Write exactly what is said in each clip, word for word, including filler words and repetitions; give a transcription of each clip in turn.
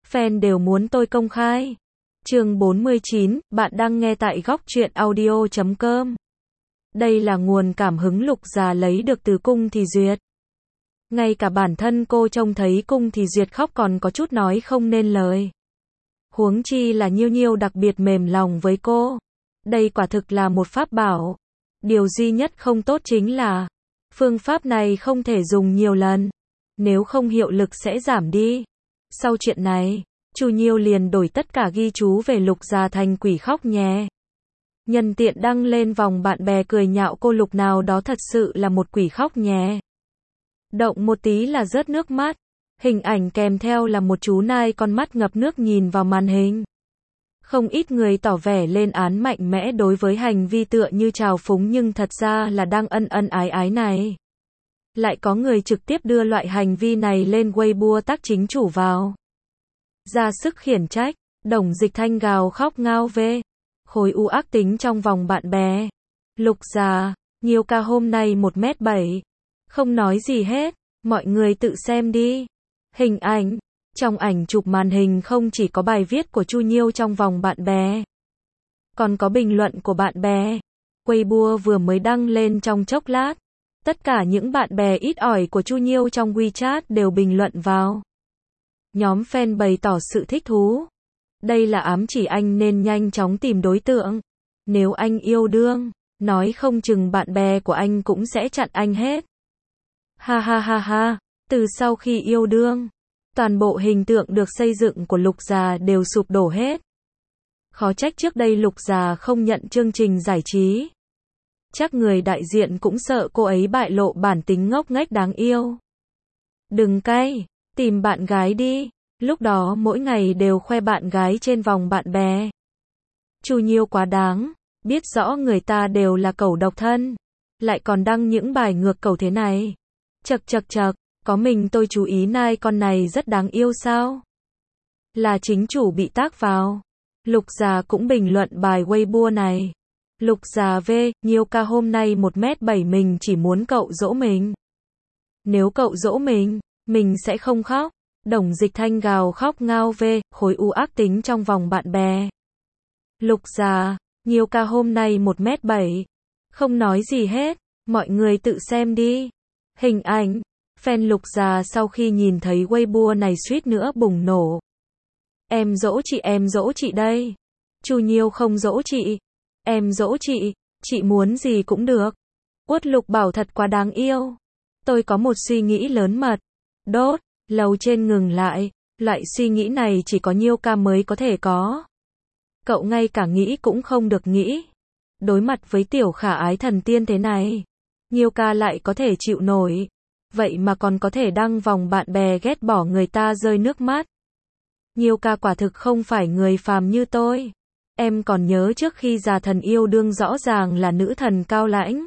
fan đều muốn tôi công khai. Chương bốn mươi chín, bạn đang nghe tại góc truyện audio chấm com. Đây là nguồn cảm hứng Lục Già lấy được từ Cung Thì Duyệt. Ngay cả bản thân cô trông thấy Cung Thì Duyệt khóc còn có chút nói không nên lời. Huống chi là Nhiêu Nhiêu đặc biệt mềm lòng với cô. Đây quả thực là một pháp bảo. Điều duy nhất không tốt chính là phương pháp này không thể dùng nhiều lần, nếu không hiệu lực sẽ giảm đi. Sau chuyện này, Chu Nhiêu liền đổi tất cả ghi chú về Lục Già thành quỷ khóc nhè. Nhân tiện đăng lên vòng bạn bè cười nhạo cô Lục nào đó thật sự là một quỷ khóc nhè. Động một tí là rớt nước mắt. Hình ảnh kèm theo là một chú nai con mắt ngập nước nhìn vào màn hình. Không ít người tỏ vẻ lên án mạnh mẽ đối với hành vi tựa như trào phúng nhưng thật ra là đang ân ân ái ái này. Lại có người trực tiếp đưa loại hành vi này lên Weibo tác chính chủ vào. Ra sức khiển trách, Đồng Dịch Thanh gào khóc ngao về. Khối u ác tính trong vòng bạn bè. Lục Già, Nhiêu ca hôm nay một mét bảy. Không nói gì hết, mọi người tự xem đi. Hình ảnh. Trong ảnh chụp màn hình không chỉ có bài viết của Chu Nhiêu trong vòng bạn bè, còn có bình luận của bạn bè. Weibo vừa mới đăng lên trong chốc lát. Tất cả những bạn bè ít ỏi của Chu Nhiêu trong WeChat đều bình luận vào. Nhóm fan bày tỏ sự thích thú. Đây là ám chỉ anh nên nhanh chóng tìm đối tượng. Nếu anh yêu đương, nói không chừng bạn bè của anh cũng sẽ chặn anh hết. Ha ha ha ha, từ sau khi yêu đương, toàn bộ hình tượng được xây dựng của Lục Già đều sụp đổ hết. Khó trách trước đây Lục Già không nhận chương trình giải trí. Chắc người đại diện cũng sợ cô ấy bại lộ bản tính ngốc nghếch đáng yêu. Đừng cay, tìm bạn gái đi. Lúc đó mỗi ngày đều khoe bạn gái trên vòng bạn bè. Chu Nhiêu quá đáng, biết rõ người ta đều là cẩu độc thân, lại còn đăng những bài ngược cẩu thế này. Chậc chậc chậc, có mình tôi chú ý nai con này rất đáng yêu sao? Là chính chủ bị tác vào. Lục Già cũng bình luận bài Weibo này. Lục Già V, Nhiêu ca hôm nay một mét bảy mình chỉ muốn cậu dỗ mình. Nếu cậu dỗ mình, mình sẽ không khóc. Đồng Dịch Thanh gào khóc ngao về, khối u ác tính trong vòng bạn bè. Lục Già, Nhiêu ca hôm nay một mét bảy. Không nói gì hết, mọi người tự xem đi. Hình ảnh, fan Lục Già sau khi nhìn thấy Weibo này suýt nữa bùng nổ. Em dỗ chị, em dỗ chị đây. Chu Nhiêu không dỗ chị. Em dỗ chị, chị muốn gì cũng được. Uất Lục bảo thật quá đáng yêu. Tôi có một suy nghĩ lớn mật. Đốt, lầu trên ngừng lại. Loại suy nghĩ này chỉ có Nhiêu ca mới có thể có. Cậu ngay cả nghĩ cũng không được nghĩ. Đối mặt với tiểu khả ái thần tiên thế này, Nhiêu ca lại có thể chịu nổi. Vậy mà còn có thể đăng vòng bạn bè ghét bỏ người ta rơi nước mắt. Nhiêu ca quả thực không phải người phàm như tôi. Em còn nhớ trước khi già thần yêu đương rõ ràng là nữ thần cao lãnh.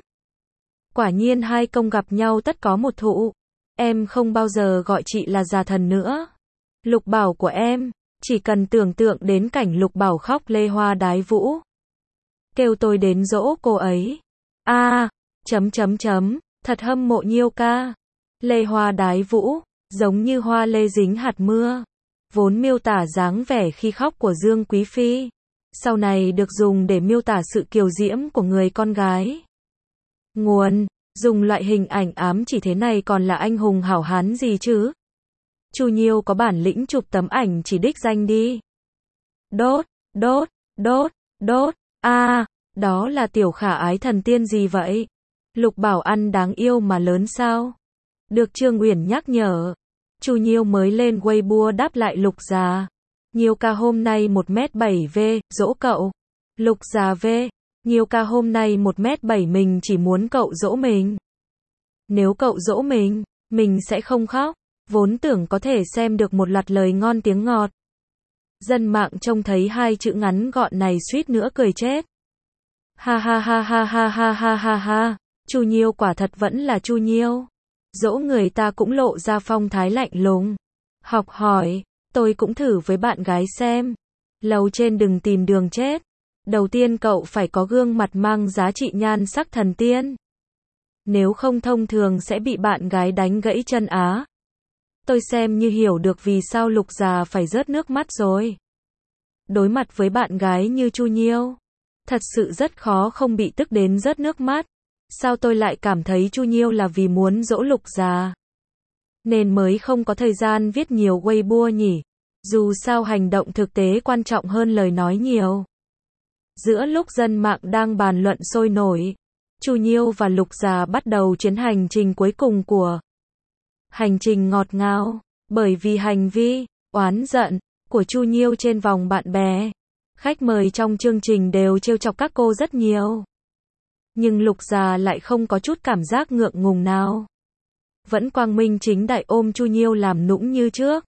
Quả nhiên hai công gặp nhau tất có một thụ. Em không bao giờ gọi chị là già thần nữa. Lục Bảo của em, chỉ cần tưởng tượng đến cảnh Lục Bảo khóc lê hoa đái vũ. Kêu tôi đến dỗ cô ấy. A, à, chấm chấm chấm, thật hâm mộ Nhiêu ca. Lê hoa đái vũ, giống như hoa lê dính hạt mưa. Vốn miêu tả dáng vẻ khi khóc của Dương Quý Phi. Sau này được dùng để miêu tả sự kiều diễm của người con gái. Nguồn, dùng loại hình ảnh ám chỉ thế này còn là anh hùng hảo hán gì chứ? Chu Nhiêu có bản lĩnh chụp tấm ảnh chỉ đích danh đi. Đốt, đốt, đốt, đốt, a, à, đó là tiểu khả ái thần tiên gì vậy? Lục Bảo ăn đáng yêu mà lớn sao? Được Trương Uyển nhắc nhở. Chu Nhiêu mới lên Weibo đáp lại Lục Già. Nhiêu ca hôm nay một mét bảy V, dỗ cậu. Lục Già V, Nhiêu ca hôm nay một mét bảy mình chỉ muốn cậu dỗ mình. Nếu cậu dỗ mình, mình sẽ không khóc. Vốn tưởng có thể xem được một loạt lời ngon tiếng ngọt. Dân mạng trông thấy hai chữ ngắn gọn này suýt nữa cười chết. Ha ha ha ha ha ha ha ha ha. Chu Nhiêu quả thật vẫn là Chu Nhiêu. Dỗ người ta cũng lộ ra phong thái lạnh lùng. Học hỏi, tôi cũng thử với bạn gái xem. Lầu trên đừng tìm đường chết. Đầu tiên cậu phải có gương mặt mang giá trị nhan sắc thần tiên. Nếu không thông thường sẽ bị bạn gái đánh gãy chân á. Tôi xem như hiểu được vì sao Lục già phải rớt nước mắt rồi. Đối mặt với bạn gái như Chu Nhiêu, thật sự rất khó không bị tức đến rớt nước mắt. Sao tôi lại cảm thấy Chu Nhiêu là vì muốn dỗ Lục già, nên mới không có thời gian viết nhiều Weibo nhỉ? Dù sao hành động thực tế quan trọng hơn lời nói nhiều. Giữa lúc dân mạng đang bàn luận sôi nổi, Chu Nhiêu và Lục già bắt đầu chuyến hành trình cuối cùng của hành trình ngọt ngào, bởi vì hành vi oán giận của Chu Nhiêu trên vòng bạn bè, khách mời trong chương trình đều trêu chọc các cô rất nhiều. Nhưng Lục già lại không có chút cảm giác ngượng ngùng nào, vẫn quang minh chính đại ôm Chu Nhiêu làm nũng như trước.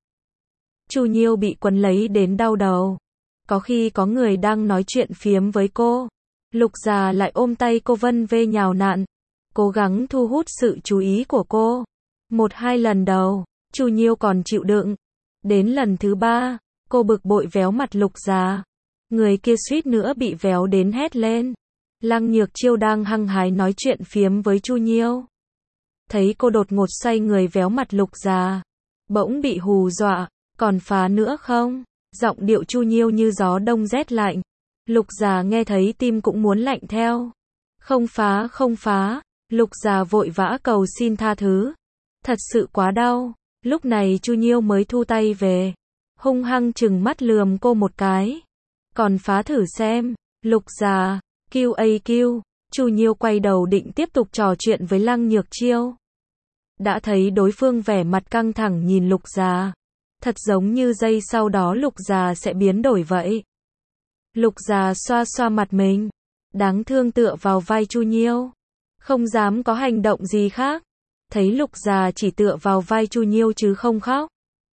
Chu Nhiêu bị quấn lấy đến đau đầu. Có khi có người đang nói chuyện phiếm với cô, Lục già lại ôm tay cô vân vê nhào nặn, cố gắng thu hút sự chú ý của cô. Một hai lần đầu, Chu Nhiêu còn chịu đựng. Đến lần thứ ba, cô bực bội véo mặt Lục già. Người kia suýt nữa bị véo đến hét lên. Lăng Nhược Chiêu đang hăng hái nói chuyện phiếm với Chu Nhiêu, thấy cô đột ngột xoay người véo mặt Lục già, bỗng bị hù dọa. Còn phá nữa không? Giọng điệu Chu Nhiêu như gió đông rét lạnh. Lục già nghe thấy tim cũng muốn lạnh theo. Không phá, không phá. Lục già vội vã cầu xin tha thứ. Thật sự quá đau. Lúc này Chu Nhiêu mới thu tay về, hung hăng trừng mắt lườm cô một cái. Còn phá thử xem. Lục già, Q A Q. Chu Nhiêu quay đầu định tiếp tục trò chuyện với Lăng Nhược Chiêu. Đã thấy đối phương vẻ mặt căng thẳng nhìn Lục già. Thật giống như giây sau đó Lục già sẽ biến đổi vậy. Lục già xoa xoa mặt mình, đáng thương tựa vào vai Chu Nhiêu, không dám có hành động gì khác. Thấy Lục già chỉ tựa vào vai Chu Nhiêu chứ không khóc,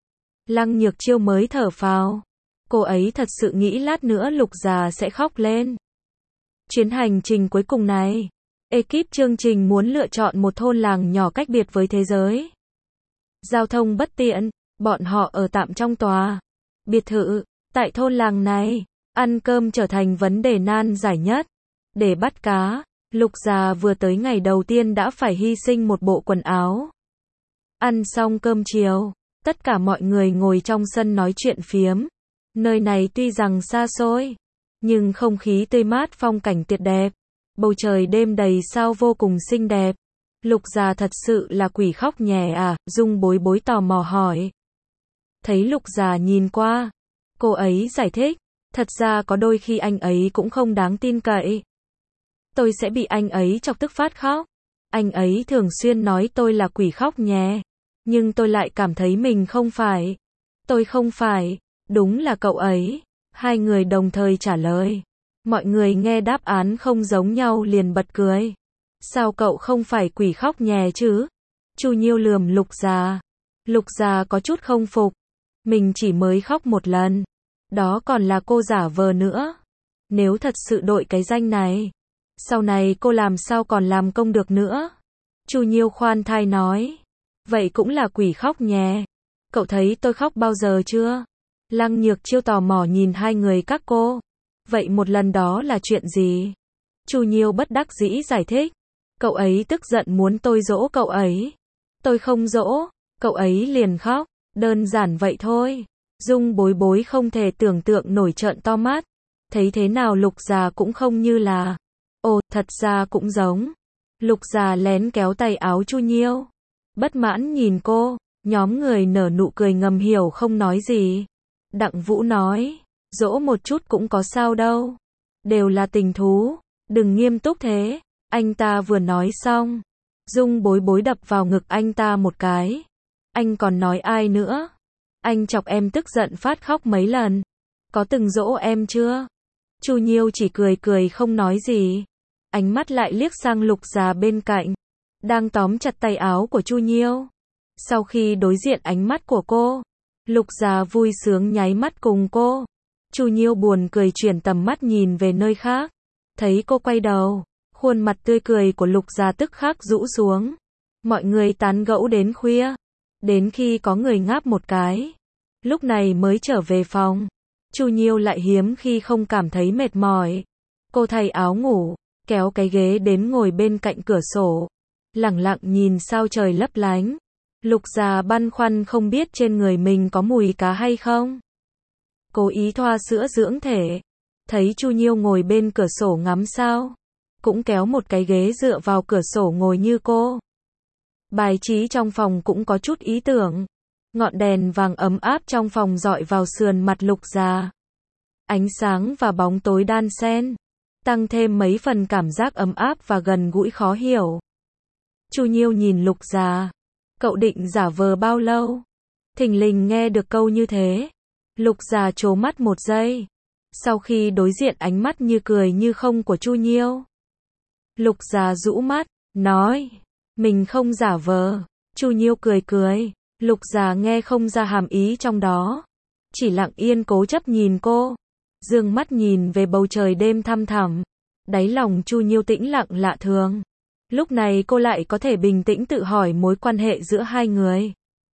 Lăng Nhược Chiêu mới thở phào. Cô ấy thật sự nghĩ lát nữa Lục già sẽ khóc lên. Chuyến hành trình cuối cùng này, ekip chương trình muốn lựa chọn một thôn làng nhỏ cách biệt với thế giới. Giao thông bất tiện, bọn họ ở tạm trong tòa biệt thự tại thôn làng này. Ăn cơm trở thành vấn đề nan giải nhất. Để bắt cá, Lục già vừa tới ngày đầu tiên đã phải hy sinh một bộ quần áo. Ăn xong cơm chiều, tất cả mọi người ngồi trong sân nói chuyện phiếm. Nơi này tuy rằng xa xôi, nhưng không khí tươi mát, phong cảnh tuyệt đẹp. Bầu trời đêm đầy sao vô cùng xinh đẹp. Lục già thật sự là quỷ khóc nhè à? Dung Bối Bối tò mò hỏi. Thấy Lục già nhìn qua, cô ấy giải thích, thật ra có đôi khi anh ấy cũng không đáng tin cậy. Tôi sẽ bị anh ấy chọc tức phát khóc. Anh ấy thường xuyên nói tôi là quỷ khóc nhè, nhưng tôi lại cảm thấy mình không phải. Tôi không phải, đúng là cậu ấy. Hai người đồng thời trả lời. Mọi người nghe đáp án không giống nhau liền bật cười. Sao cậu không phải quỷ khóc nhè chứ? Chu Nhiêu lườm Lục già. Lục già có chút không phục. Mình chỉ mới khóc một lần. Đó còn là cô giả vờ nữa. Nếu thật sự đội cái danh này, sau này cô làm sao còn làm công được nữa? Chu Nhiêu khoan thai nói. Vậy cũng là quỷ khóc nhè. Cậu thấy tôi khóc bao giờ chưa? Lăng Nhược Chiêu tò mò nhìn hai người các cô. Vậy một lần đó là chuyện gì? Chu Nhiêu bất đắc dĩ giải thích. Cậu ấy tức giận muốn tôi dỗ cậu ấy. Tôi không dỗ, cậu ấy liền khóc. Đơn giản vậy thôi. Dung Bối Bối không thể tưởng tượng nổi, trợn to mắt. Thấy thế nào Lục già cũng không như là. Ồ, thật ra cũng giống. Lục già lén kéo tay áo Chu Nhiêu. Bất mãn nhìn cô, nhóm người nở nụ cười ngầm hiểu không nói gì. Đặng Vũ nói, dỗ một chút cũng có sao đâu. Đều là tình thú, đừng nghiêm túc thế. Anh ta vừa nói xong, Dung Bối Bối đập vào ngực anh ta một cái. Anh còn nói ai nữa? Anh chọc em tức giận phát khóc mấy lần. Có từng dỗ em chưa? Chu Nhiêu chỉ cười cười không nói gì. Ánh mắt lại liếc sang Lục già bên cạnh, đang tóm chặt tay áo của Chu Nhiêu. Sau khi đối diện ánh mắt của cô, Lục già vui sướng nháy mắt cùng cô. Chu Nhiêu buồn cười chuyển tầm mắt nhìn về nơi khác. Thấy cô quay đầu, khuôn mặt tươi cười của Lục già tức khắc rũ xuống. Mọi người tán gẫu đến khuya, đến khi có người ngáp một cái, lúc này mới trở về phòng. Chu Nhiêu lại hiếm khi không cảm thấy mệt mỏi. Cô thay áo ngủ, kéo cái ghế đến ngồi bên cạnh cửa sổ, lẳng lặng nhìn sao trời lấp lánh. Lục già băn khoăn không biết trên người mình có mùi cá hay không. Cố ý thoa sữa dưỡng thể. Thấy Chu Nhiêu ngồi bên cửa sổ ngắm sao. Cũng kéo một cái ghế dựa vào cửa sổ ngồi như cô. Bài trí trong phòng cũng có chút ý tưởng. Ngọn đèn vàng ấm áp trong phòng dọi vào sườn mặt Lục già. Ánh sáng và bóng tối đan xen, tăng thêm mấy phần cảm giác ấm áp và gần gũi khó hiểu. Chu Nhiêu nhìn Lục già. Cậu định giả vờ bao lâu? Thình lình nghe được câu như thế. Lục già trố mắt một giây. Sau khi đối diện ánh mắt như cười như không của Chu Nhiêu. Lục già rũ mắt, nói. Mình không giả vờ. Chu Nhiêu cười cười. Lục già nghe không ra hàm ý trong đó. Chỉ lặng yên cố chấp nhìn cô. Dương mắt nhìn về bầu trời đêm thăm thẳm. Đáy lòng Chu Nhiêu tĩnh lặng lạ thường. Lúc này cô lại có thể bình tĩnh tự hỏi mối quan hệ giữa hai người.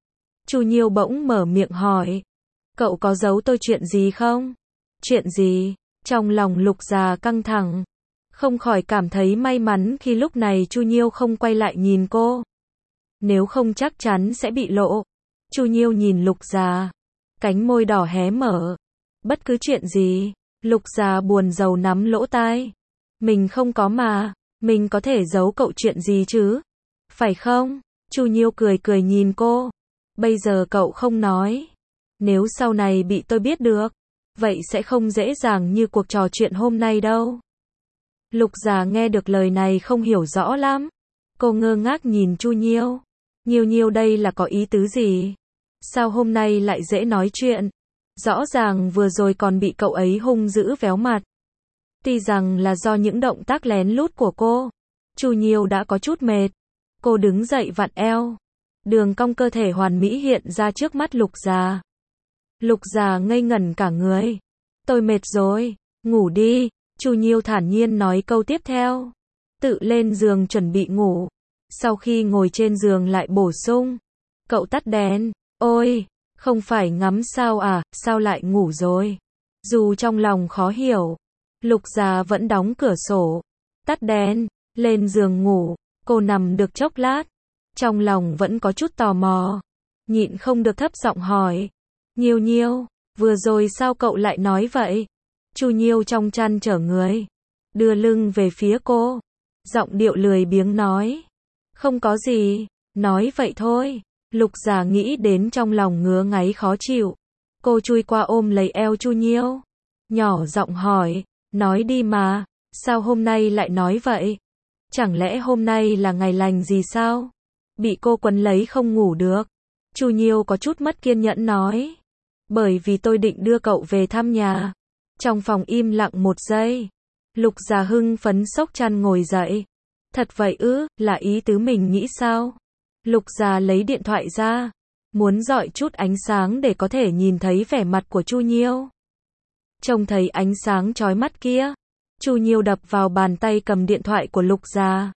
Chu Nhiêu bỗng mở miệng hỏi. Cậu có giấu tôi chuyện gì không? Chuyện gì? Trong lòng Lục già căng thẳng. Không khỏi cảm thấy may mắn khi lúc này Chu Nhiêu không quay lại nhìn cô. Nếu không chắc chắn sẽ bị lộ. Chu Nhiêu nhìn Lục già. Cánh môi đỏ hé mở. Bất cứ chuyện gì. Lục già buồn rầu nắm lỗ tai. Mình không có mà. Mình có thể giấu cậu chuyện gì chứ? Phải không? Chu Nhiêu cười cười nhìn cô. Bây giờ cậu không nói. Nếu sau này bị tôi biết được, vậy sẽ không dễ dàng như cuộc trò chuyện hôm nay đâu. Lục già nghe được lời này không hiểu rõ lắm. Cô ngơ ngác nhìn Chu Nhiêu. Nhiêu Nhiêu đây là có ý tứ gì? Sao hôm nay lại dễ nói chuyện? Rõ ràng vừa rồi còn bị cậu ấy hung dữ véo mặt. Tuy rằng là do những động tác lén lút của cô, Chu Nhiêu đã có chút mệt. Cô đứng dậy vặn eo. Đường cong cơ thể hoàn mỹ hiện ra trước mắt Lục già. Lục già ngây ngẩn cả người. Tôi mệt rồi, ngủ đi. Chu Nhiêu thản nhiên nói câu tiếp theo. Tự lên giường chuẩn bị ngủ. Sau khi ngồi trên giường lại bổ sung. Cậu tắt đèn. Ôi, không phải ngắm sao à, sao lại ngủ rồi? Dù trong lòng khó hiểu, Lục già vẫn đóng cửa sổ, tắt đèn, lên giường ngủ. Cô nằm được chốc lát, trong lòng vẫn có chút tò mò, nhịn không được thấp giọng hỏi. Nhiêu Nhiêu, vừa rồi sao cậu lại nói vậy? Chu Nhiêu trong chăn trở người, đưa lưng về phía cô, giọng điệu lười biếng nói. Không có gì, nói vậy thôi. Lục già nghĩ đến trong lòng ngứa ngáy khó chịu. Cô chui qua ôm lấy eo Chu Nhiêu, nhỏ giọng hỏi. Nói đi mà, sao hôm nay lại nói vậy? Chẳng lẽ hôm nay là ngày lành gì sao? Bị cô quấn lấy không ngủ được. Chu Nhiêu có chút mất kiên nhẫn nói. Bởi vì tôi định đưa cậu về thăm nhà. Trong phòng im lặng một giây. Lục già hưng phấn xốc chăn ngồi dậy. Thật vậy ư, là ý tứ mình nghĩ sao? Lục già lấy điện thoại ra. Muốn dọi chút ánh sáng để có thể nhìn thấy vẻ mặt của Chu Nhiêu. Trông thấy ánh sáng chói mắt kia. Chu Nhiêu đập vào bàn tay cầm điện thoại của Lục già.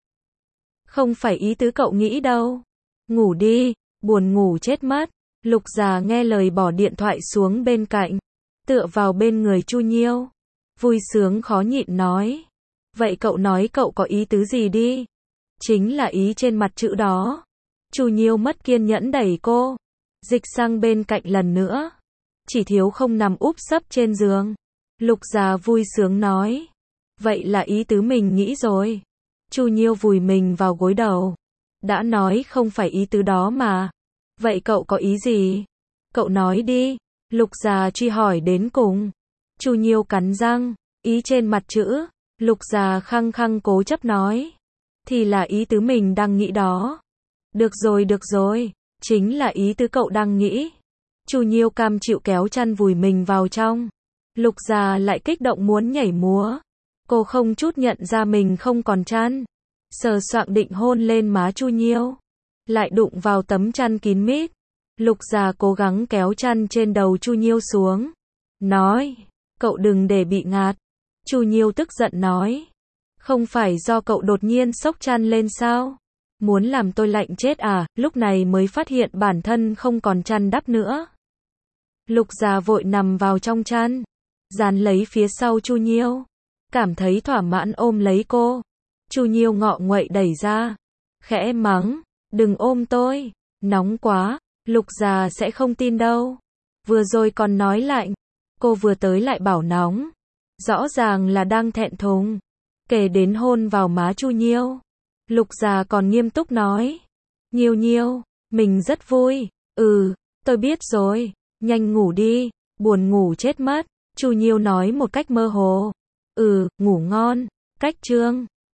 Không phải ý tứ cậu nghĩ đâu. Ngủ đi, buồn ngủ chết mất. Lục già nghe lời bỏ điện thoại xuống bên cạnh. Tựa vào bên người Chu Nhiêu. Vui sướng khó nhịn nói. Vậy cậu nói cậu có ý tứ gì đi? Chính là ý trên mặt chữ đó. Chu Nhiêu mất kiên nhẫn đẩy cô. Dịch sang bên cạnh lần nữa. Chỉ thiếu không nằm úp sấp trên giường. Lục già vui sướng nói. Vậy là ý tứ mình nghĩ rồi. Chu Nhiêu vùi mình vào gối đầu. Đã nói không phải ý tứ đó mà. Vậy cậu có ý gì? Cậu nói đi. Lục già truy hỏi đến cùng. Chu Nhiêu cắn răng. Ý trên mặt chữ. Lục già khăng khăng cố chấp nói. Thì là ý tứ mình đang nghĩ đó. Được rồi được rồi. Chính là ý tứ cậu đang nghĩ. Chu Nhiêu cam chịu kéo chăn vùi mình vào trong. Lục già lại kích động muốn nhảy múa. Cô không chút nhận ra mình không còn chăn. Sờ soạng định hôn lên má Chu Nhiêu. Lại đụng vào tấm chăn kín mít. Lục già cố gắng kéo chăn trên đầu Chu Nhiêu xuống. Nói. Cậu đừng để bị ngạt. Chu Nhiêu tức giận nói. Không phải do cậu đột nhiên xốc chăn lên sao? Muốn làm tôi lạnh chết à? Lúc này mới phát hiện bản thân không còn chăn đắp nữa. Lục già vội nằm vào trong chăn. Dán lấy phía sau Chu Nhiêu. Cảm thấy thỏa mãn ôm lấy cô. Chu Nhiêu ngọ nguậy đẩy ra. Khẽ mắng. Đừng ôm tôi. Nóng quá, Lục già sẽ không tin đâu. Vừa rồi còn nói lạnh, cô vừa tới lại bảo nóng. Rõ ràng là đang thẹn thùng. Kể đến hôn vào má Chu Nhiêu, Lục già còn nghiêm túc nói. Nhiêu Nhiêu, mình rất vui. Ừ, tôi biết rồi, nhanh ngủ đi, buồn ngủ chết mất. Chu Nhiêu nói một cách mơ hồ. Ừ, ngủ ngon. Cách chương